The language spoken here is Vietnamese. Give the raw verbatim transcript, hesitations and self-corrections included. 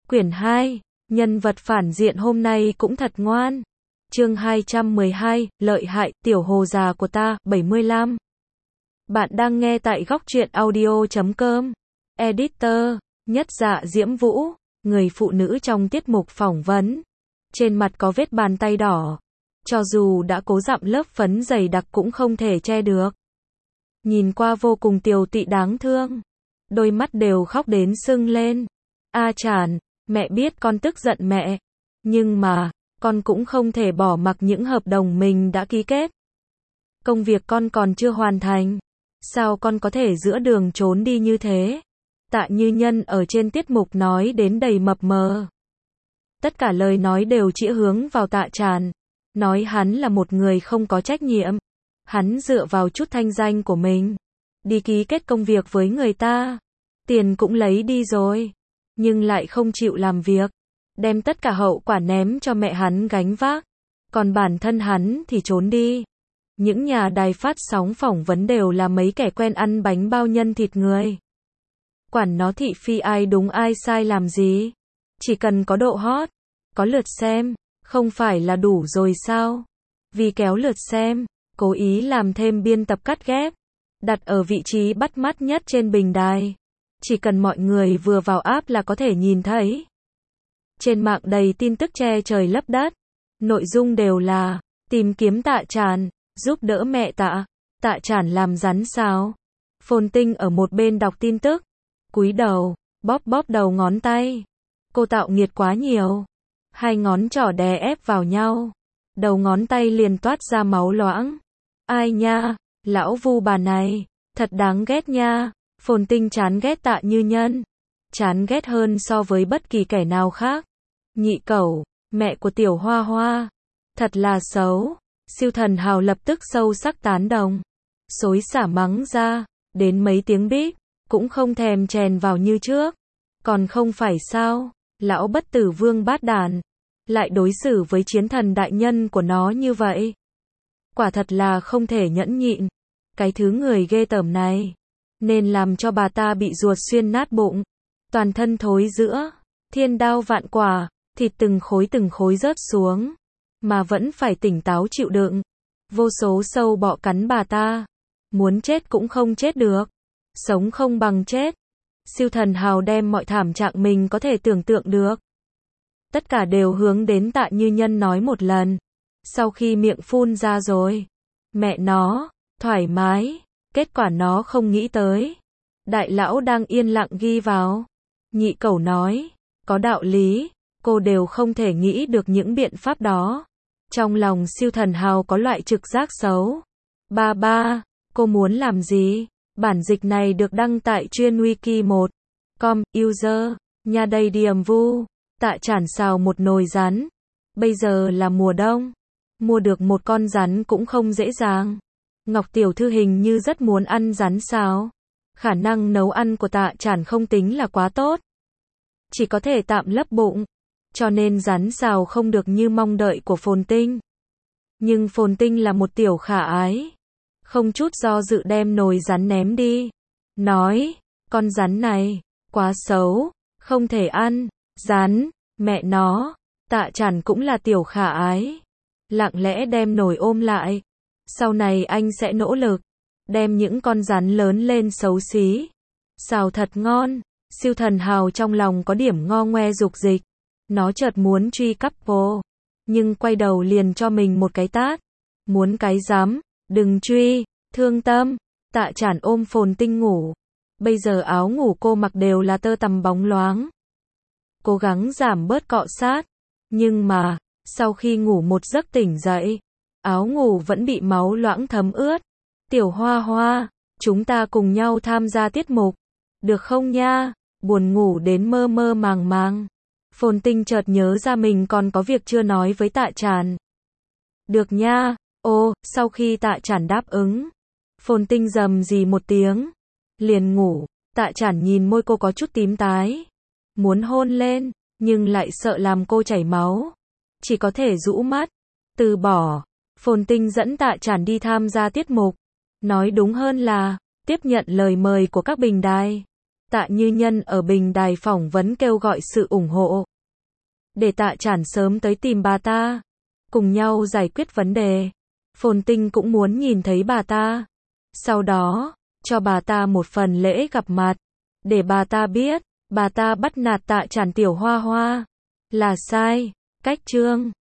Quyển hai, nhân vật phản diện hôm nay cũng thật ngoan. Chương hai trăm mười hai, lợi hại, tiểu hồ già của ta, bảy mươi lăm. Bạn đang nghe tại góc truyện audio chấm com. Editor, Nhất Dạ Diễm Vũ, người phụ nữ trong tiết mục phỏng vấn. Trên mặt có vết bàn tay đỏ. Cho dù đã cố dặm lớp phấn dày đặc cũng không thể che được. Nhìn qua vô cùng tiều tụy đáng thương. Đôi mắt đều khóc đến sưng lên. A Tràn, mẹ biết con tức giận mẹ. Nhưng mà, con cũng không thể bỏ mặc những hợp đồng mình đã ký kết. Công việc con còn chưa hoàn thành. Sao con có thể giữa đường trốn đi như thế? Tạ Như Nhân ở trên tiết mục nói đến đầy mập mờ. Tất cả lời nói đều chĩa hướng vào Tạ Tràn. Nói hắn là một người không có trách nhiệm. Hắn dựa vào chút thanh danh của mình. Đi ký kết công việc với người ta. Tiền cũng lấy đi rồi. Nhưng lại không chịu làm việc. Đem tất cả hậu quả ném cho mẹ hắn gánh vác. Còn bản thân hắn thì trốn đi. Những nhà đài phát sóng phỏng vấn đều là mấy kẻ quen ăn bánh bao nhân thịt người. Quản nó thị phi ai đúng ai sai làm gì. Chỉ cần có độ hot, có lượt xem, không phải là đủ rồi sao? Vì kéo lượt xem, cố ý làm thêm biên tập cắt ghép, đặt ở vị trí bắt mắt nhất trên bình đài. Chỉ cần mọi người vừa vào app là có thể nhìn thấy. Trên mạng đầy tin tức che trời lấp đất. Nội dung đều là tìm kiếm Tạ Tràn, giúp đỡ mẹ Tạ. Tạ Tràn làm rắn sao? Phồn Tinh ở một bên đọc tin tức, cúi đầu, bóp bóp đầu ngón tay. Cô tạo nghiệt quá nhiều. Hai ngón trỏ đè ép vào nhau. Đầu ngón tay liền toát ra máu loãng. Ai nha, lão vu bà này, thật đáng ghét nha. Phồn Tinh chán ghét Tạ Như Nhân. Chán ghét hơn so với bất kỳ kẻ nào khác. Nhị cẩu, mẹ của Tiểu Hoa Hoa. Thật là xấu. Siêu Thần Hào lập tức sâu sắc tán đồng. Xối xả mắng ra, đến mấy tiếng bíp, cũng không thèm chèn vào như trước. Còn không phải sao, lão bất tử vương bát đàn. Lại đối xử với chiến thần đại nhân của nó như vậy. Quả thật là không thể nhẫn nhịn. Cái thứ người ghê tởm này. Nên làm cho bà ta bị ruột xuyên nát bụng. Toàn thân thối rữa. Thiên đao vạn quả. Thịt từng khối từng khối rớt xuống. Mà vẫn phải tỉnh táo chịu đựng. Vô số sâu bọ cắn bà ta. Muốn chết cũng không chết được. Sống không bằng chết. Siêu Thần Hào đem mọi thảm trạng mình có thể tưởng tượng được. Tất cả đều hướng đến Tạ Như Nhân nói một lần. Sau khi miệng phun ra rồi. Mẹ nó, thoải mái. Kết quả nó không nghĩ tới. Đại lão đang yên lặng ghi vào. Nhị cẩu nói, có đạo lý. Cô đều không thể nghĩ được những biện pháp đó. Trong lòng Siêu Thần Hào có loại trực giác xấu. Ba ba, cô muốn làm gì? Bản dịch này được đăng tại chuyên wiki một chấm com, user, nhà đầy điểm vu. Tạ Tràn xào một nồi rắn. Bây giờ là mùa đông. Mua được một con rắn cũng không dễ dàng. Ngọc tiểu thư hình như rất muốn ăn rắn xào. Khả năng nấu ăn của Tạ Tràn không tính là quá tốt. Chỉ có thể tạm lấp bụng. Cho nên rắn xào không được như mong đợi của Phồn Tinh. Nhưng Phồn Tinh là một tiểu khả ái. Không chút do dự đem nồi rắn ném đi. Nói, con rắn này, quá xấu, không thể ăn. Rắn, mẹ nó. Tạ Tràn cũng là tiểu khả ái. Lặng lẽ đem nồi ôm lại. Sau này anh sẽ nỗ lực. Đem những con rắn lớn lên xấu xí. Xào thật ngon. Siêu Thần Hào trong lòng có điểm ngo ngoe dục dịch. Nó chợt muốn truy couple. Nhưng quay đầu liền cho mình một cái tát. Muốn cái rắm. Đừng truy. Thương tâm. Tạ Tràn ôm Phồn Tinh ngủ. Bây giờ áo ngủ cô mặc đều là tơ tằm bóng loáng. Cố gắng giảm bớt cọ sát. Nhưng mà, sau khi ngủ một giấc tỉnh dậy, áo ngủ vẫn bị máu loãng thấm ướt. Tiểu Hoa Hoa, chúng ta cùng nhau tham gia tiết mục. Được không nha? Buồn ngủ đến mơ mơ màng màng. Phồn Tinh chợt nhớ ra mình còn có việc chưa nói với Tạ Tràn. Được nha. Ô, sau khi Tạ Tràn đáp ứng, Phồn Tinh rầm rì một tiếng. Liền ngủ. Tạ Tràn nhìn môi cô có chút tím tái. Muốn hôn lên, nhưng lại sợ làm cô chảy máu. Chỉ có thể rũ mắt. Từ bỏ. Phồn Tinh dẫn Tạ Tràn đi tham gia tiết mục. Nói đúng hơn là tiếp nhận lời mời của các bình đài. Tạ Như Nhân ở bình đài phỏng vấn kêu gọi sự ủng hộ. Để Tạ Trản sớm tới tìm bà ta. Cùng nhau giải quyết vấn đề. Phồn Tinh cũng muốn nhìn thấy bà ta. Sau đó, cho bà ta một phần lễ gặp mặt. Để bà ta biết, bà ta bắt nạt Tạ Trản tiểu hoa hoa. Là sai. Cách chương